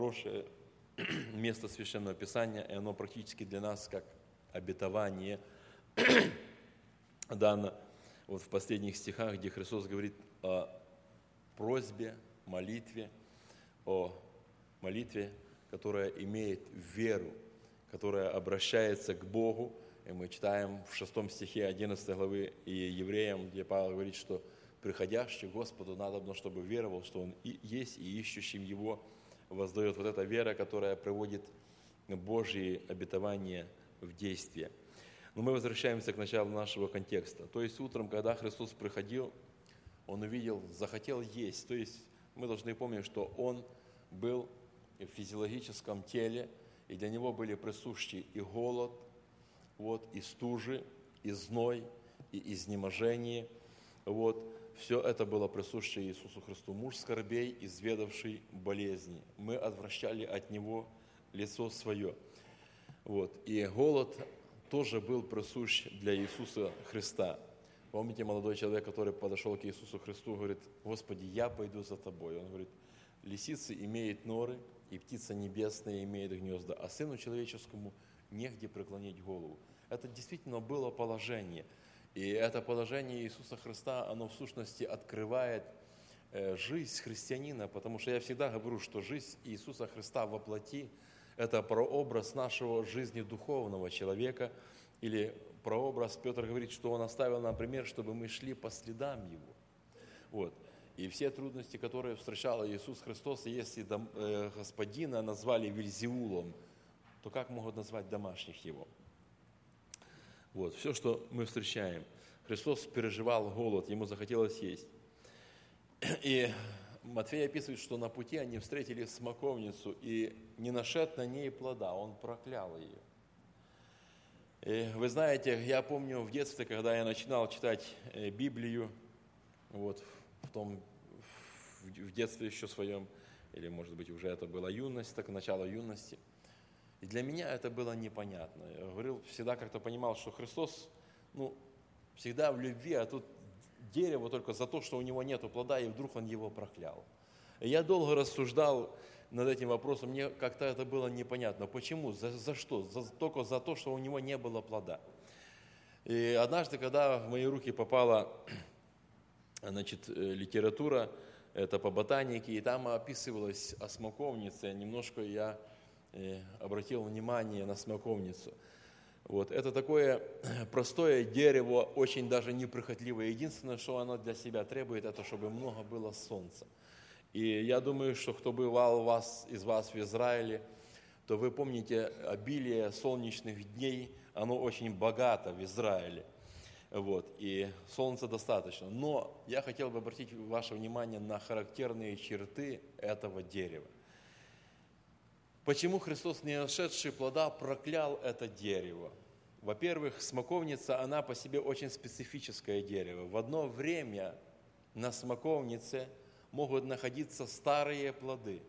Хорошее место Священного Писания, и оно практически для нас как обетование дано вот в последних стихах, где Христос говорит о просьбе, молитве, о молитве, которая имеет веру, которая обращается к Богу. И мы читаем в 6 стихе 11 главы и Евреям, где Павел говорит, что приходящий к Господу надобно, чтобы веровал, что Он и есть, и ищущим Его воздает. Вот эта вера, которая приводит Божьи обетования в действие. Но мы возвращаемся к началу нашего контекста. То есть утром, когда Христос приходил, Он увидел, захотел есть. То есть мы должны помнить, что Он был в физиологическом теле, и для Него были присущи и голод, и стужи, и зной, и изнеможение. Все это было присуще Иисусу Христу. Муж скорбей, изведавший болезни. Мы отвращали от Него лицо свое. И голод тоже был присущ для Иисуса Христа. Помните, молодой человек, который подошел к Иисусу Христу, говорит: «Господи, я пойду за Тобой». Он говорит: «Лисицы имеют норы, и птица небесная имеет гнезда, а Сыну Человеческому негде преклонить голову». Это действительно было положение. И это положение Иисуса Христа, оно в сущности открывает жизнь христианина, потому что я всегда говорю, что жизнь Иисуса Христа во плоти – это прообраз нашего жизни духовного человека, или прообраз, Петр говорит, что Он оставил нам пример, чтобы мы шли по следам Его. И все трудности, которые встречал Иисус Христос, если Господина назвали Вельзевулом, то как могут назвать домашних Его? Все, что мы встречаем. Христос переживал голод, Ему захотелось есть. И Матфей описывает, что на пути они встретили смоковницу, и не нашед на ней плода, Он проклял ее. И вы знаете, я помню в детстве, когда я начинал читать Библию, в детстве еще своем, или, может быть, уже это была юность, так начало юности. И для меня это было непонятно. Я всегда как-то понимал, что Христос, всегда в любви, а тут дерево только за то, что у него нет плода, и вдруг Он его проклял. И я долго рассуждал над этим вопросом, мне как-то это было непонятно. Почему? За что? Только за то, что у него не было плода. И однажды, когда в мои руки попала литература, это по ботанике, и там описывалось о смоковнице, немножко я обратил внимание на смоковницу. Это такое простое дерево, очень даже неприхотливое. Единственное, что оно для себя требует, это чтобы много было солнца. И я думаю, что кто бывал из вас в Израиле, то вы помните обилие солнечных дней, оно очень богато в Израиле. И солнца достаточно. Но я хотел бы обратить ваше внимание на характерные черты этого дерева. Почему Христос, не нашедший плода, проклял это дерево? Во-первых, смоковница, она по себе очень специфическое дерево. В одно время на смоковнице могут находиться старые плоды,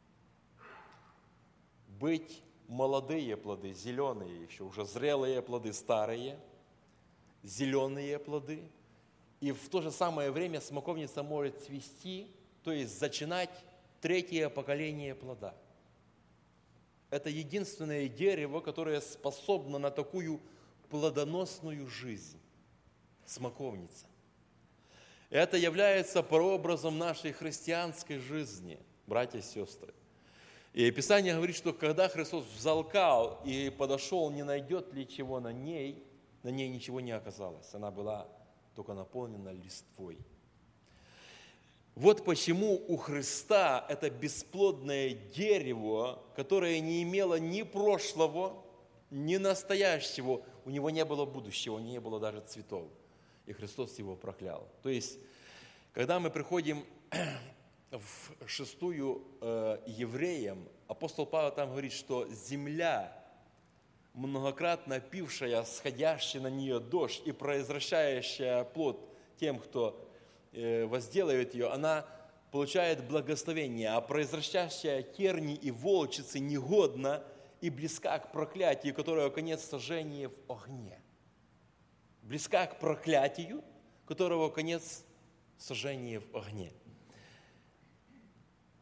быть молодые плоды, зеленые еще, уже зрелые плоды, старые, зеленые плоды. И в то же самое время смоковница может цвести, то есть зачинать третье поколение плода. Это единственное дерево, которое способно на такую плодоносную жизнь. Смоковница. Это является прообразом нашей христианской жизни, братья и сестры. И Писание говорит, что когда Христос взалкал и подошел, не найдет ли чего на ней ничего не оказалось. Она была только наполнена листвой. Почему у Христа это бесплодное дерево, которое не имело ни прошлого, ни настоящего, у него не было будущего, не было даже цветов. И Христос его проклял. То есть, когда мы приходим в 6 Евреям, апостол Павел там говорит, что земля, многократно пившая сходящий на нее дождь и произвращающая плод тем, кто возделывает ее, она получает благословение, а произвращающая терни и волчицы негодна и близка к проклятию, которого конец сожжения в огне. Близка к проклятию, которого конец сожжения в огне.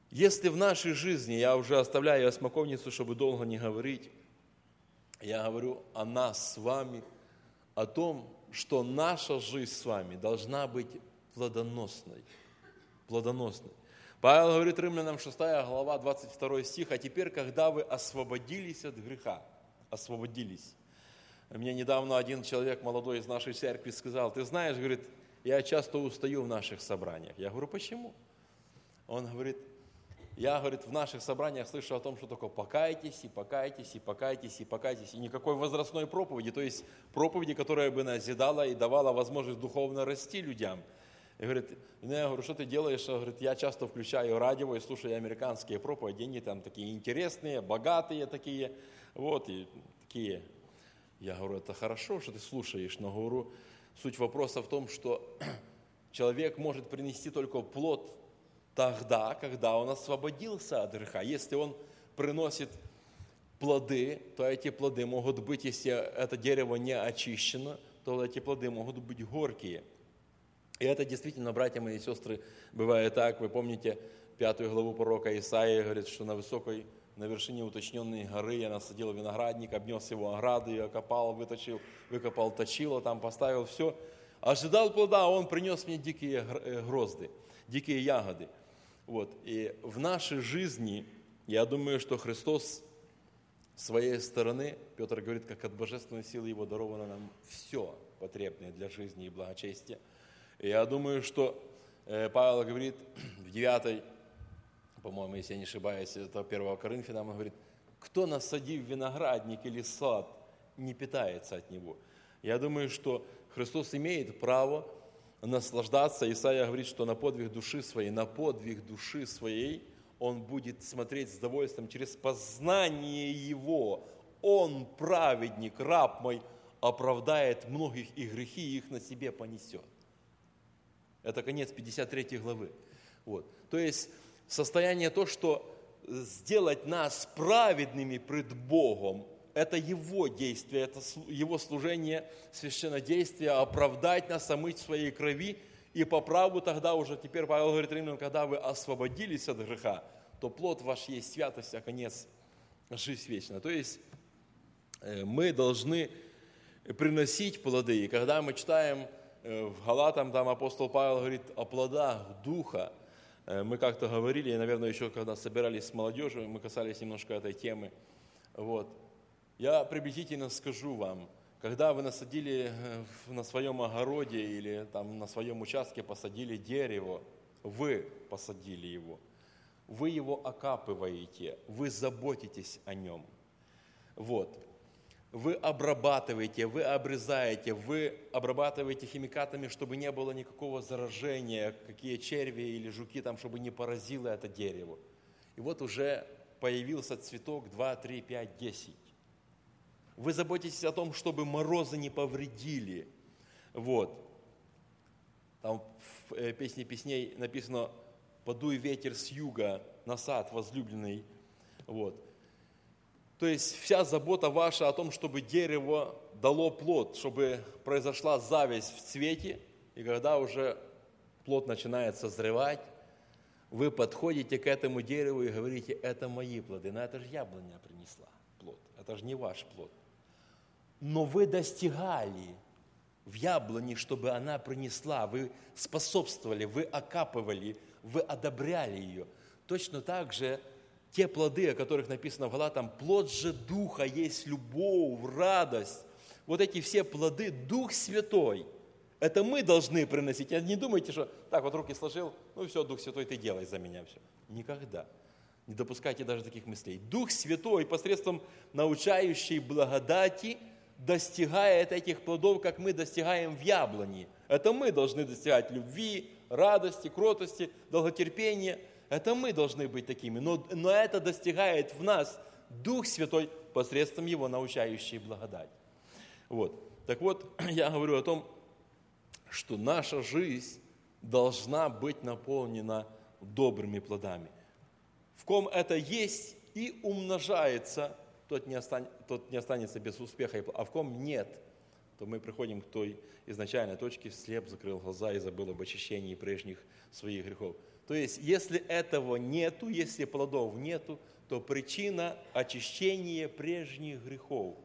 Если в нашей жизни, я уже оставляю смоковницу, чтобы долго не говорить, я говорю о нас с вами, о том, что наша жизнь с вами должна быть плодоносной. Плодоносной. Павел говорит Римлянам 6 глава, 22 стих, «А теперь, когда вы освободились от греха», освободились. Мне недавно один человек молодой из нашей церкви сказал, ты знаешь, говорит, я часто устаю в наших собраниях. Я говорю, почему? Он говорит, я, говорит, в наших собраниях слышу о том, что только покайтесь, и покайтесь, и покайтесь, и покайтесь. И никакой возрастной проповеди, то есть проповеди, которая бы назидала и давала возможность духовно расти людям. И говорит, я говорю, что ты делаешь? Он говорит, я часто включаю радио и слушаю американские проповеди, они там такие интересные, богатые такие, вот, и такие. Я говорю, это хорошо, что ты слушаешь, но говорю, суть вопроса в том, что человек может принести только плод тогда, когда он освободился от греха. Если он приносит плоды, то эти плоды могут быть, если это дерево не очищено, то эти плоды могут быть горькие. И это действительно, братья мои и сестры, бывает так. Вы помните 5 главу пророка Исаии, говорит, что на вершине уточненной горы я насадил виноградник, обнес его оградой, окопал, выкопал точило, там поставил все. Ожидал плода, а он принес мне дикие грозды, дикие ягоды. Вот. И в нашей жизни, я думаю, что Христос с своей стороны, Петр говорит, как от божественной силы Его даровано нам все потребное для жизни и благочестия. И я думаю, что Павел говорит в 9, по-моему, если я не ошибаюсь, это 1 Коринфянам, он говорит, кто, насадив виноградник или сад, не питается от него. Я думаю, что Христос имеет право наслаждаться. Исаия говорит, что на подвиг души своей он будет смотреть с удовольствием через познание Его. Он, праведник, раб мой, оправдает многих, и грехи их на себе понесет. Это конец 53 главы. Вот. То есть состояние то, что сделать нас праведными пред Богом, это Его действие, это Его служение, священнодействие, оправдать нас, омыть в своей крови. И по праву тогда уже, теперь Павел говорит Римлянам, когда вы освободились от греха, то плод ваш есть святость, а конец – жизнь вечная. То есть мы должны приносить плоды. И когда мы читаем в Галатам, там апостол Павел говорит о плодах Духа, мы как-то говорили, и, наверное, еще когда собирались с молодежью, мы касались немножко этой темы. Вот. Я приблизительно скажу вам, когда вы насадили на своем огороде или там на своем участке посадили дерево, вы посадили его, вы его окапываете, вы заботитесь о нем. Вот. Вы обрабатываете, вы обрезаете, вы обрабатываете химикатами, чтобы не было никакого заражения, какие черви или жуки там, чтобы не поразило это дерево. И вот уже появился цветок 2, 3, 5, 10. Вы заботитесь о том, чтобы морозы не повредили. Вот. Там в «Песне песней» написано «Подуй ветер с юга на сад возлюбленный». Вот. То есть вся забота ваша о том, чтобы дерево дало плод, чтобы произошла зависть в цвете, и когда уже плод начинает созревать, вы подходите к этому дереву и говорите, это мои плоды, но это же яблоня принесла плод, это же не ваш плод. Но вы достигали в яблоне, чтобы она принесла, вы способствовали, вы окапывали, вы одобряли ее. Точно так же те плоды, о которых написано в Галатам, плод же Духа есть любовь, радость. Вот эти все плоды, Дух Святой, это мы должны приносить. Не думайте, что так вот руки сложил, ну все, Дух Святой, ты делай за меня все. Никогда. Не допускайте даже таких мыслей. Дух Святой посредством научающей благодати достигает этих плодов, как мы достигаем в яблони. Это мы должны достигать любви, радости, кротости, долготерпения. Это мы должны быть такими, но это достигает в нас Дух Святой посредством Его научающей благодати. Вот. Так вот, я говорю о том, что наша жизнь должна быть наполнена добрыми плодами. В ком это есть и умножается, тот не останется без успеха, а в ком нет, то мы приходим к той изначальной точке, слеп закрыл глаза и забыл об очищении прежних своих грехов. То есть, если этого нету, если плодов нету, то причина очищения прежних грехов.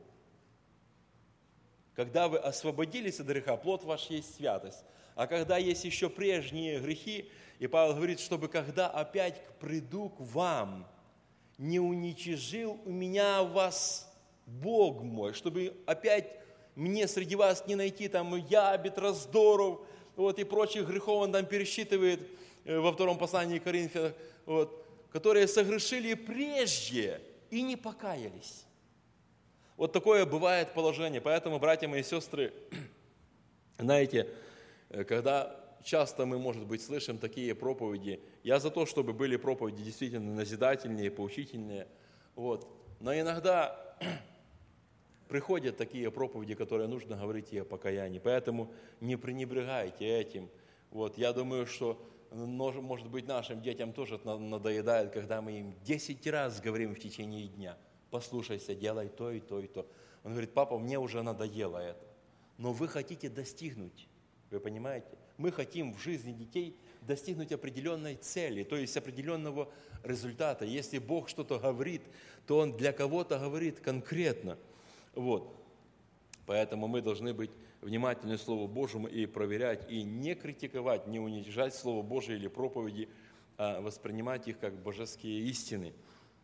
Когда вы освободились от греха, плод ваш есть святость. А когда есть еще прежние грехи, и Павел говорит, чтобы когда опять приду к вам, не уничижил у меня вас Бог мой, чтобы опять мне среди вас не найти там ябед, раздоров, вот, и прочих грехов, он там пересчитывает во втором послании к Коринфянам, вот, которые согрешили прежде и не покаялись. Вот такое бывает положение. Поэтому, братья мои и сестры, знаете, когда часто мы, может быть, слышим такие проповеди, я за то, чтобы были проповеди действительно назидательные, поучительные, вот. Но иногда приходят такие проповеди, которые нужно говорить и о покаянии. Поэтому не пренебрегайте этим. Вот. Я думаю, что, может быть, нашим детям тоже надоедает, когда мы им 10 раз говорим в течение дня: послушайся, делай то и то и то. Он говорит: папа, мне уже надоело это. Но вы хотите достигнуть, вы понимаете? Мы хотим в жизни детей достигнуть определенной цели, то есть определенного результата. Если Бог что-то говорит, то Он для кого-то говорит конкретно. Вот. Поэтому мы должны быть внимательны к Слову Божьему и проверять, и не критиковать, не уничижать Слово Божие или проповеди, а воспринимать их как божеские истины.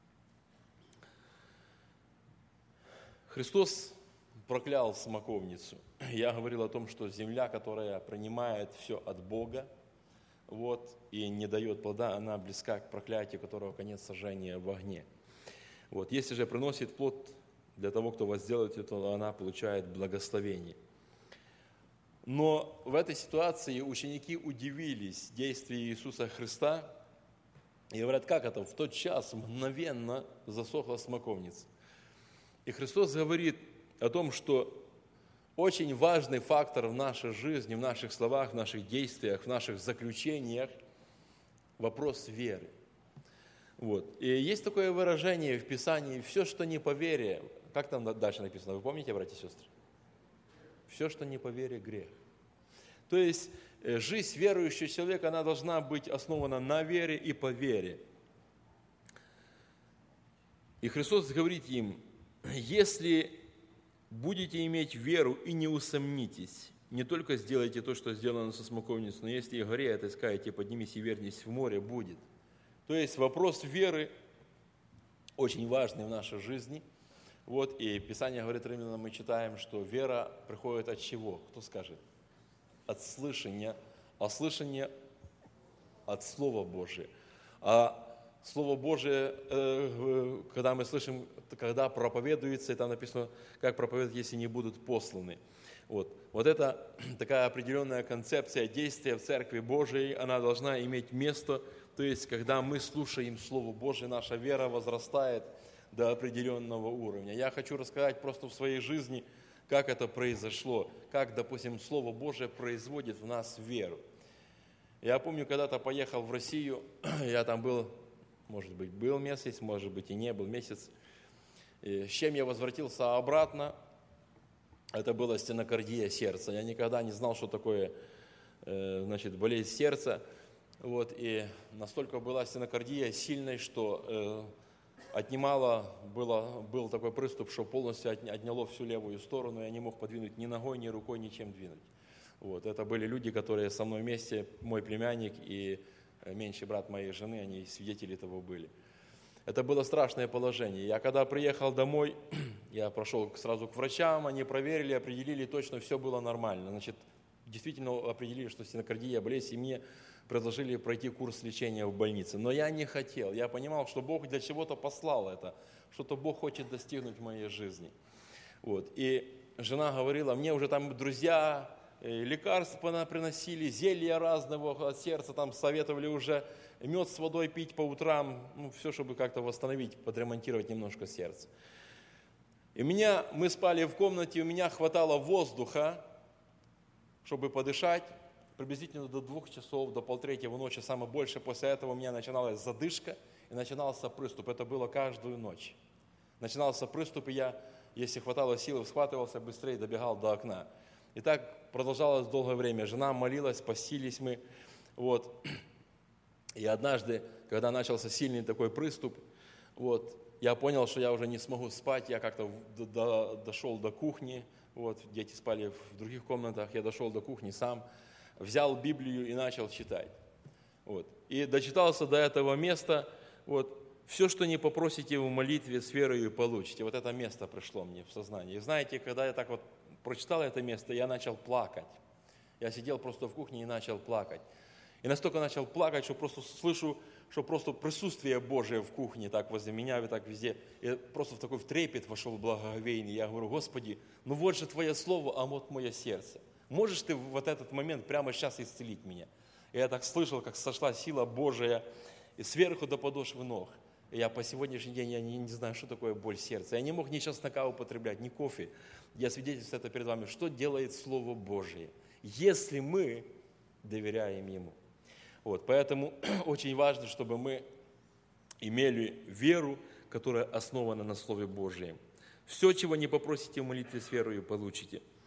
Христос проклял смоковницу. Я говорил о том, что земля, которая принимает все от Бога, вот, и не дает плода, она близка к проклятию, которого конец сожжения в огне. Вот. Если же приносит плод для того, кто возделает, то она получает благословение. Но в этой ситуации ученики удивились действию Иисуса Христа и говорят: как это? В тот час мгновенно засохла смоковница. И Христос говорит о том, что очень важный фактор в нашей жизни, в наших словах, в наших действиях, в наших заключениях – вопрос веры. Вот. И есть такое выражение в Писании: все, что не по вере, как там дальше написано, вы помните, братья и сестры? Все, что не по вере, грех. То есть жизнь верующего человека, она должна быть основана на вере и по вере. И Христос говорит им: если будете иметь веру и не усомнитесь, не только сделайте то, что сделано со смоковницей, но если и горе это скажете, поднимись и вернись в море, будет. То есть вопрос веры очень важный в нашей жизни. Вот, и Писание говорит Римлянам, мы читаем, что вера приходит от чего? Кто скажет? От слышания, а слышание от Слова Божия. А Слово Божие, когда мы слышим, когда проповедуется, и там написано, как проповедуют, если не будут посланы. Вот это такая определенная концепция действия в Церкви Божией, она должна иметь место. То есть, когда мы слушаем Слово Божие, наша вера возрастает до определенного уровня. Я хочу рассказать просто в своей жизни, как это произошло, как, допустим, Слово Божие производит в нас веру. Я помню, когда-то поехал в Россию, я там был, может быть, был месяц, может быть, и не был месяц. И с чем я возвратился обратно, это была стенокардия сердца. Я никогда не знал, что такое, болезнь сердца. Вот, и настолько была стенокардия сильной, что был такой приступ, что полностью отняло всю левую сторону, я не мог подвинуть ни ногой, ни рукой, ничем двинуть. Вот, это были люди, которые со мной вместе, мой племянник и меньший брат моей жены, они свидетели того были. Это было страшное положение. Я когда приехал домой, я прошел сразу к врачам, они проверили, определили, точно все было нормально. Значит, действительно определили, что стенокардия, болезнь, и мне предложили пройти курс лечения в больнице. Но я не хотел. Я понимал, что Бог для чего-то послал это, что-то Бог хочет достигнуть в моей жизни. Вот. И жена говорила, мне уже там друзья лекарства приносили, зелья разного от сердца, там советовали уже мед с водой пить по утрам, все, чтобы как-то восстановить, подремонтировать немножко сердце. И мы спали в комнате, у меня хватало воздуха, чтобы подышать, приблизительно до 2 часов, до 2:30 ночи, самое больше. После этого у меня начиналась задышка и начинался приступ. Это было каждую ночь. Начинался приступ, и я, если хватало силы, схватывался быстрее, добегал до окна. И так продолжалось долгое время. Жена молилась, постились мы. Вот. И однажды, когда начался сильный такой приступ, вот, я понял, что я уже не смогу спать, я как-то дошел до кухни, вот, дети спали в других комнатах, я дошел до кухни сам, взял Библию и начал читать. Вот. И дочитался до этого места, вот, все, что не попросите в молитве, с верою получите. Вот это место пришло мне в сознание. И знаете, когда я так вот прочитал это место, я начал плакать. Я сидел просто в кухне и начал плакать. И настолько начал плакать, что просто слышу, что просто присутствие Божие в кухне, так возле меня, и так везде. Я просто в такой трепет вошел в благоговение. Я говорю: Господи, ну вот же Твое Слово, а вот мое сердце. Можешь Ты в вот этот момент прямо сейчас исцелить меня? И я так слышал, как сошла сила Божия и сверху до подошвы ног. И я по сегодняшний день я не знаю, что такое боль сердца. Я не мог ни чеснока употреблять, ни кофе. Я свидетельствую это перед вами, что делает Слово Божие, если мы доверяем Ему. Вот, поэтому очень важно, чтобы мы имели веру, которая основана на Слове Божьем. Все, чего не попросите в молитве с верою, получите.